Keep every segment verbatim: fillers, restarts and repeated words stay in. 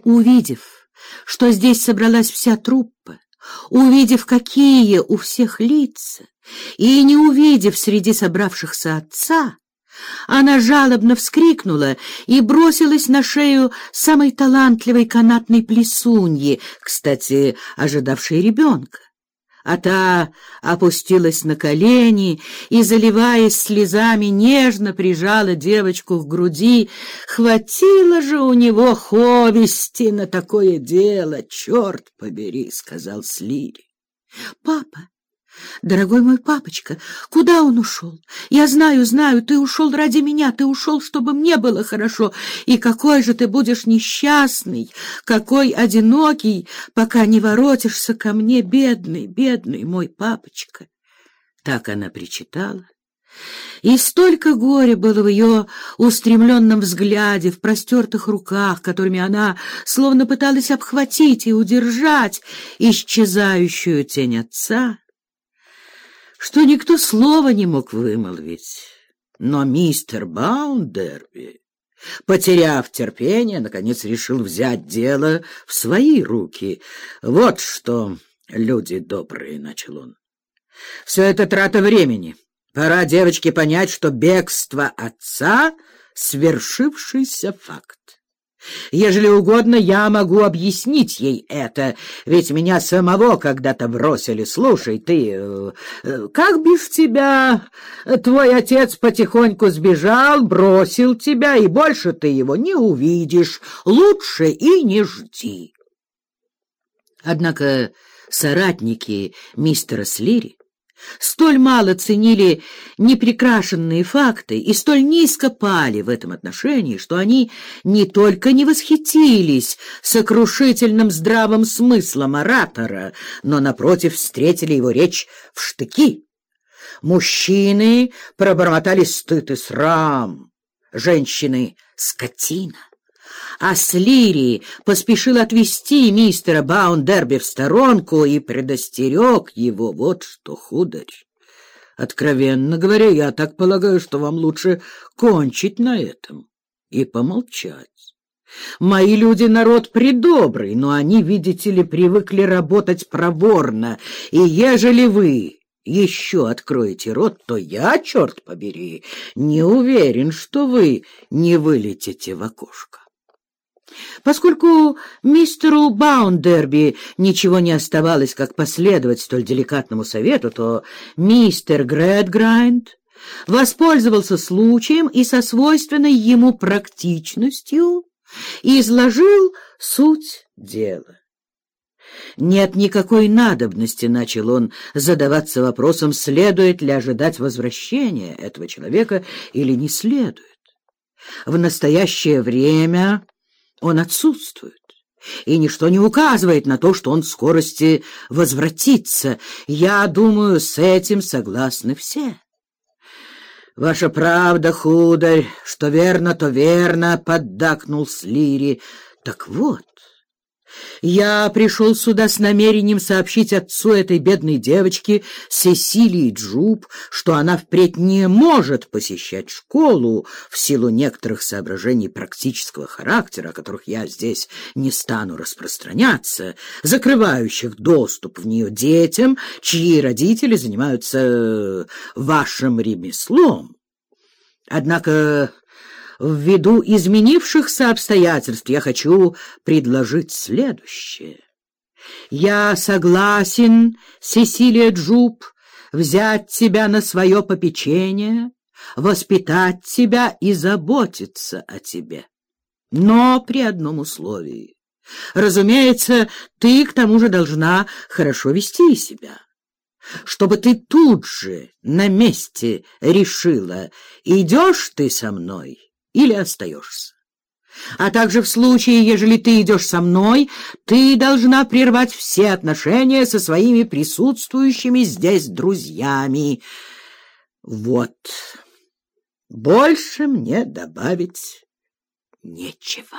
Увидев, что здесь собралась вся труппа, увидев, какие у всех лица, и не увидев среди собравшихся отца, она жалобно вскрикнула и бросилась на шею самой талантливой канатной плесуньи, кстати, ожидавшей ребенка. А та опустилась на колени и, заливаясь слезами, нежно прижала девочку к груди. «Хватило же у него совести на такое дело, черт побери!» — сказал Слири. «Папа, дорогой мой папочка, куда он ушел? Я знаю, знаю, ты ушел ради меня, ты ушел, чтобы мне было хорошо. И какой же ты будешь несчастный, какой одинокий, пока не воротишься ко мне, бедный, бедный мой папочка!» Так она причитала. И столько горя было в ее устремленном взгляде, в простертых руках, которыми она словно пыталась обхватить и удержать исчезающую тень отца, что никто слова не мог вымолвить. Но мистер Баундерби, потеряв терпение, наконец решил взять дело в свои руки. «Вот что, люди добрые», — начал он, — «все это трата времени. Пора девочке понять, что бегство отца — свершившийся факт. Ежели угодно, я могу объяснить ей это, ведь меня самого когда-то бросили. Слушай, ты, как бишь тебя, твой отец потихоньку сбежал, бросил тебя, и больше ты его не увидишь. Лучше и не жди». Однако соратники мистера Слири столь мало ценили неприкрашенные факты и столь низко пали в этом отношении, что они не только не восхитились сокрушительным здравым смыслом оратора, но, напротив, встретили его речь в штыки. Мужчины пробормотали стыд и срам, женщины — скотина. А Слири поспешил отвести мистера Баундерби в сторонку и предостерег его. Вот что, хударь, откровенно говоря, я так полагаю, что вам лучше кончить на этом и помолчать. Мои люди народ предобрый, но они, видите ли, привыкли работать проворно, и ежели вы еще откроете рот, то я, черт побери, не уверен, что вы не вылетите в окошко». Поскольку мистеру Баундерби ничего не оставалось, как последовать столь деликатному совету, то мистер Грэдграйнд воспользовался случаем и со свойственной ему практичностью изложил суть дела. «Нет никакой надобности, — начал он, — задаваться вопросом, следует ли ожидать возвращения этого человека или не следует. В настоящее время он отсутствует, и ничто не указывает на то, что он в скорости возвратится. Я думаю, с этим согласны все». «Ваша правда, хударь, что верно, то верно, — поддакнул Слири. Так вот, я пришел сюда с намерением сообщить отцу этой бедной девочки Сесилии Джуб, что она впредь не может посещать школу в силу некоторых соображений практического характера, о которых я здесь не стану распространяться, закрывающих доступ в нее детям, чьи родители занимаются вашим ремеслом. Однако, ввиду изменившихся обстоятельств, я хочу предложить следующее. Я согласен, Сесилия Джуб, взять тебя на свое попечение, воспитать тебя и заботиться о тебе. Но при одном условии. Разумеется, ты к тому же должна хорошо вести себя, чтобы ты тут же на месте решила, идешь ты со мной или остаешься. А также в случае, ежели ты идешь со мной, ты должна прервать все отношения со своими присутствующими здесь друзьями. Вот. Больше мне добавить нечего.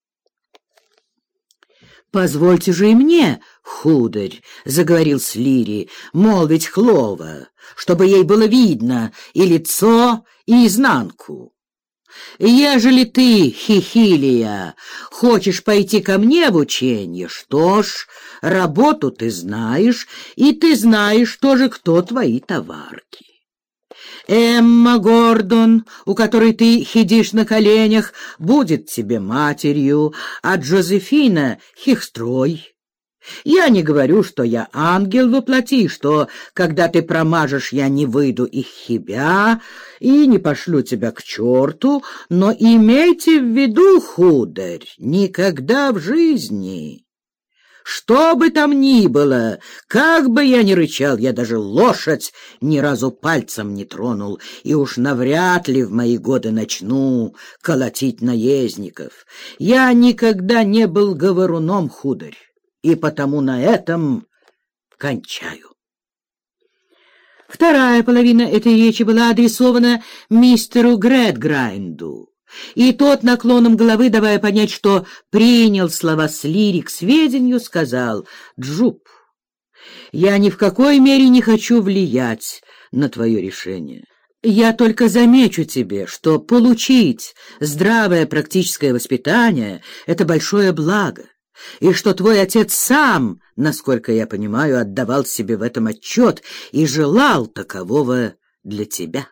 «Позвольте же и мне, хударь, — заговорил Слири, — молвить Хлова, чтобы ей было видно и лицо, и изнанку. Ежели ты, Хихилия, хочешь пойти ко мне в учение, что ж, работу ты знаешь, и ты знаешь тоже, кто твои товарки. Эмма Гордон, у которой ты хидишь на коленях, будет тебе матерью, а Джозефина — хихстрой. Я не говорю, что я ангел во плоти, что, когда ты промажешь, я не выйду из себя и не пошлю тебя к черту, но имейте в виду, хударь, никогда в жизни. Что бы там ни было, как бы я ни рычал, я даже лошадь ни разу пальцем не тронул, и уж навряд ли в мои годы начну колотить наездников. Я никогда не был говоруном, хударь, и потому на этом кончаю. Вторая половина этой речи была адресована мистеру Грэдграйнду, и тот, наклоном головы, давая понять, что принял слова Слири к сведению, сказал: «Джуб, я ни в какой мере не хочу влиять на твое решение. Я только замечу тебе, что получить здравое практическое воспитание — это большое благо, и что твой отец сам, насколько я понимаю, отдавал себе в этом отчет и желал такового для тебя».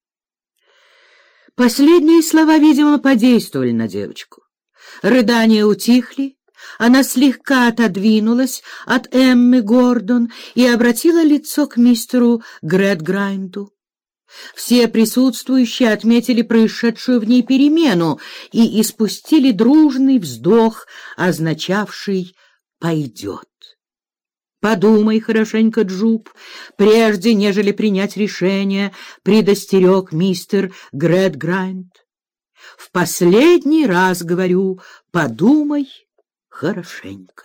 Последние слова, видимо, подействовали на девочку. Рыдания утихли, она слегка отодвинулась от Эммы Гордон и обратила лицо к мистеру Грэдграйнду. Все присутствующие отметили происшедшую в ней перемену и испустили дружный вздох, означавший «пойдет». «Подумай хорошенько, Джуб, прежде нежели принять решение», — предостерег мистер Грэдграйнд. «В последний раз говорю, подумай хорошенько».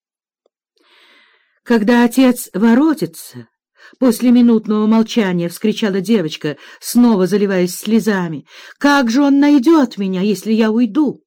«Когда отец воротится», — после минутного молчания вскричала девочка, снова заливаясь слезами, «как же он найдет меня, если я уйду?»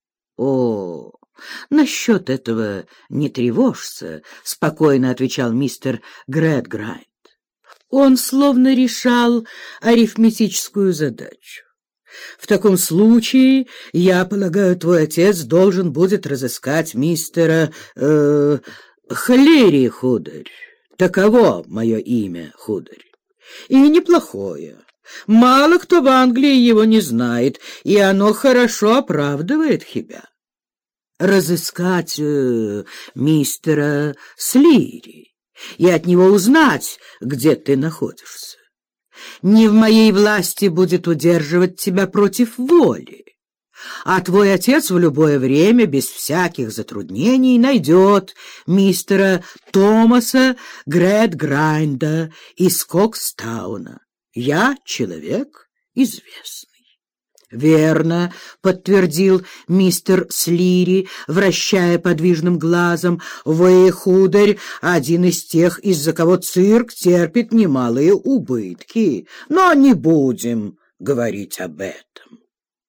«О, насчет этого не тревожься», — спокойно отвечал мистер Грэдграйнд. Он словно решал арифметическую задачу. «В таком случае, я полагаю, твой отец должен будет разыскать мистера э, Хлери, хударь. Таково мое имя, хударь. И неплохое. Мало кто в Англии его не знает, и оно хорошо оправдывает тебя. Разыскать э, мистера Слири и от него узнать, где ты находишься. Не в моей власти будет удерживать тебя против воли, а твой отец в любое время, без всяких затруднений, найдет мистера Томаса Грэдграйнда из Кокстауна. Я человек известный». «Верно», — подтвердил мистер Слири, вращая подвижным глазом, «вы, хударь, один из тех, из-за кого цирк терпит немалые убытки, но не будем говорить об этом».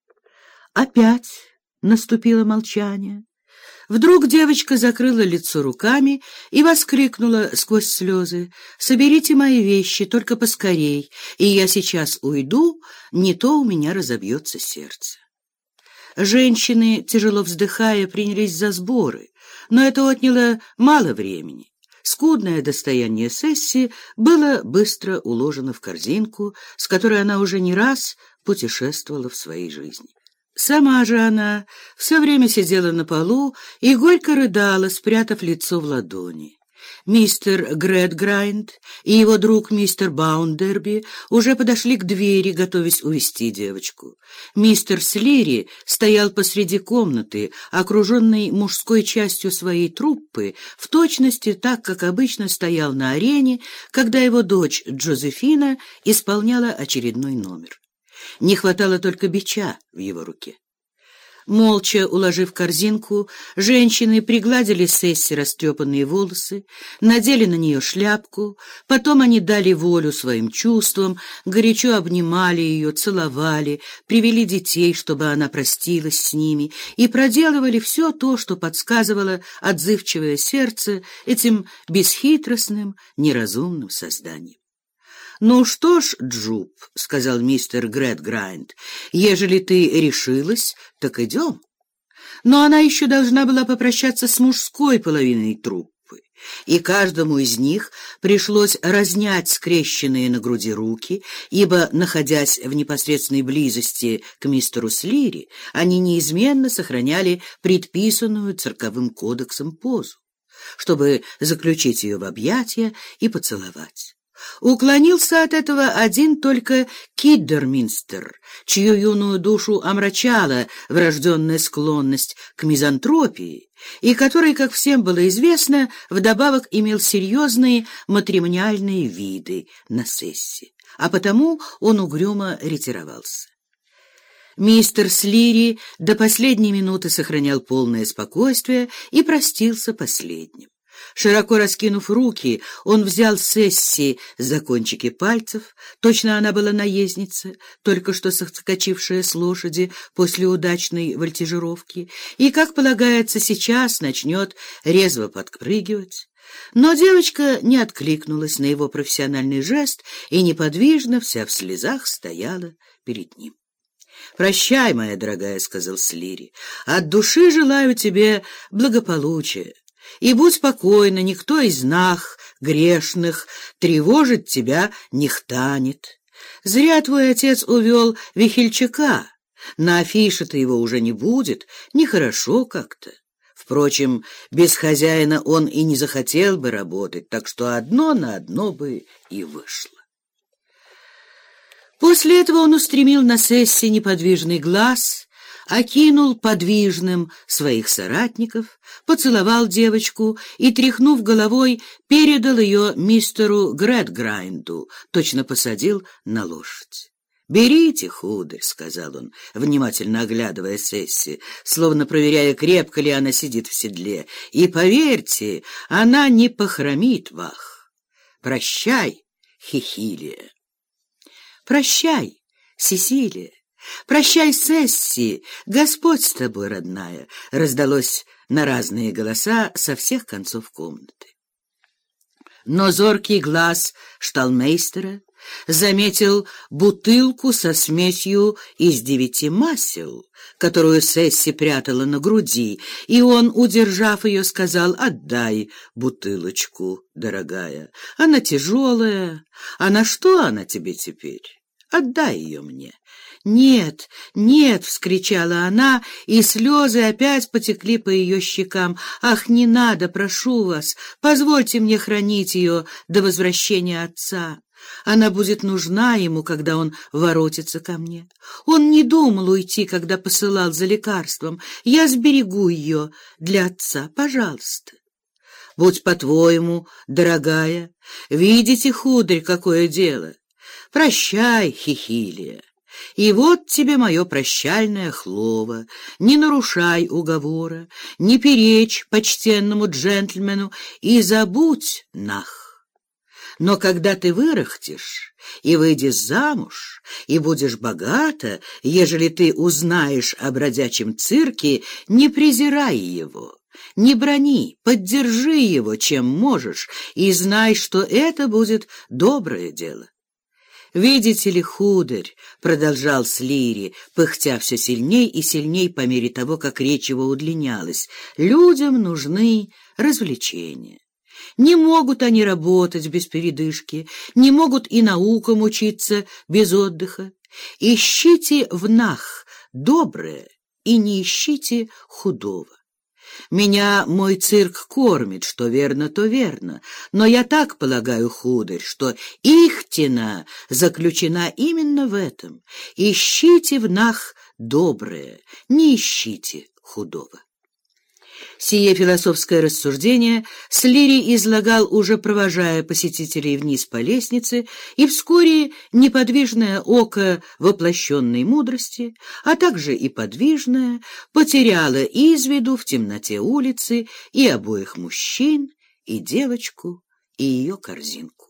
Опять наступило молчание. Вдруг девочка закрыла лицо руками и воскликнула сквозь слезы: «Соберите мои вещи, только поскорей, и я сейчас уйду, не то у меня разобьется сердце». Женщины, тяжело вздыхая, принялись за сборы, но это отняло мало времени. Скудное достояние Сесси было быстро уложено в корзинку, с которой она уже не раз путешествовала в своей жизни. Сама же она все время сидела на полу и горько рыдала, спрятав лицо в ладони. Мистер Грэдграйнд и его друг мистер Баундерби уже подошли к двери, готовясь увести девочку. Мистер Слири стоял посреди комнаты, окруженный мужской частью своей труппы, в точности так, как обычно стоял на арене, когда его дочь Джозефина исполняла очередной номер. Не хватало только бича в его руке. Молча уложив корзинку, женщины пригладили Сесси растрепанные волосы, надели на нее шляпку, потом они дали волю своим чувствам, горячо обнимали ее, целовали, привели детей, чтобы она простилась с ними, и проделывали все то, что подсказывало отзывчивое сердце этим бесхитростным, неразумным созданием. «Ну что ж, Джуб, — сказал мистер Грэдграйнд, — ежели ты решилась, так идем». Но она еще должна была попрощаться с мужской половиной труппы, и каждому из них пришлось разнять скрещенные на груди руки, ибо, находясь в непосредственной близости к мистеру Слири, они неизменно сохраняли предписанную цирковым кодексом позу, чтобы заключить ее в объятия и поцеловать. Уклонился от этого один только Киддерминстер, чью юную душу омрачала врожденная склонность к мизантропии, и который, как всем было известно, вдобавок имел серьезные матримониальные виды на Сесси, а потому он угрюмо ретировался. Мистер Слири до последней минуты сохранял полное спокойствие и простился последним. Широко раскинув руки, он взял Сесси за кончики пальцев, точно она была наездница, только что соскочившая с лошади после удачной вольтижировки, и, как полагается, сейчас начнет резво подпрыгивать. Но девочка не откликнулась на его профессиональный жест и неподвижно, вся в слезах, стояла перед ним. «Прощай, моя дорогая, — сказал Слири, — от души желаю тебе благополучия. И будь спокойна, никто из нас, грешных, тревожить тебя не хтанет. Зря твой отец увел весельчака. На афише-то его уже не будет, нехорошо как-то. Впрочем, без хозяина он и не захотел бы работать, так что одно на одно бы и вышло». После этого он устремил на Сесси неподвижный глаз, окинул подвижным своих соратников, поцеловал девочку и, тряхнув головой, передал ее мистеру Грэдграйнду, точно посадил на лошадь. «Берите, хударь, — сказал он, внимательно оглядывая Сесси, словно проверяя, крепко ли она сидит в седле, — и поверьте, она не похромит вах. Прощай, Хихилия». «Прощай, Сесилия! Прощай, Сесси! Господь с тобой, родная!» — раздалось на разные голоса со всех концов комнаты. Но зоркий глаз шталмейстера заметил бутылку со смесью из девяти масел, которую Сесси прятала на груди, и он, удержав ее, сказал: «Отдай бутылочку, дорогая, она тяжелая, а на что она тебе теперь? Отдай ее мне». «Нет, нет!» — вскричала она, и слезы опять потекли по ее щекам. «Ах, не надо, прошу вас, позвольте мне хранить ее до возвращения отца. Она будет нужна ему, когда он воротится ко мне. Он не думал уйти, когда посылал за лекарством. Я сберегу ее для отца, пожалуйста». «Будь по-твоему, дорогая, видите, хударь, какое дело. Прощай, Хихилия. И вот тебе мое прощальное слово: не нарушай уговора, не перечь почтенному джентльмену и забудь нах. Но когда ты вырастешь и выйдешь замуж, и будешь богата, ежели ты узнаешь о бродячем цирке, не презирай его, не брони, поддержи его, чем можешь, и знай, что это будет доброе дело». «Видите ли, хударь, — продолжал Слири, пыхтя все сильней и сильней по мере того, как речь его удлинялась, — людям нужны развлечения. Не могут они работать без передышки, не могут и наукам учиться без отдыха. Ищите в нах доброе и не ищите худого. Меня мой цирк кормит, что верно, то верно, но я так полагаю, хударь, что ихтина заключена именно в этом. Ищите в нах доброе, не ищите худого». Сие философское рассуждение Слири излагал, уже провожая посетителей вниз по лестнице, и вскоре неподвижное око воплощенной мудрости, а также и подвижное, потеряло из виду в темноте улицы и обоих мужчин, и девочку, и ее корзинку.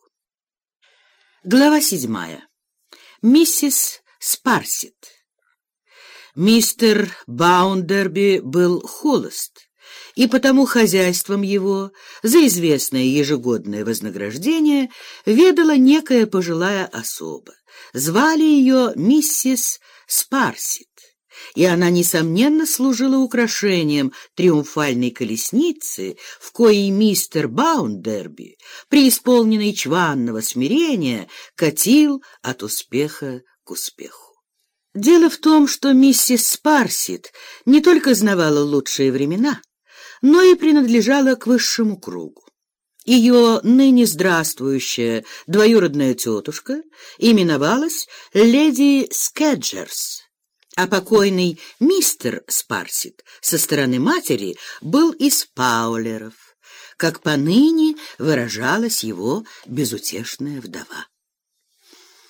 Глава седьмая. Миссис Спарсит. Мистер Баундерби был холост, и потому хозяйством его за известное ежегодное вознаграждение ведала некая пожилая особа. Звали ее миссис Спарсит, и она, несомненно, служила украшением триумфальной колесницы, в коей мистер Баундерби, преисполненный чванного смирения, катил от успеха к успеху. Дело в том, что миссис Спарсит не только знавала лучшие времена, но и принадлежала к высшему кругу. Ее ныне здравствующая двоюродная тетушка именовалась леди Скеджерс, а покойный мистер Спарсит со стороны матери был из Паулеров, как поныне выражалась его безутешная вдова.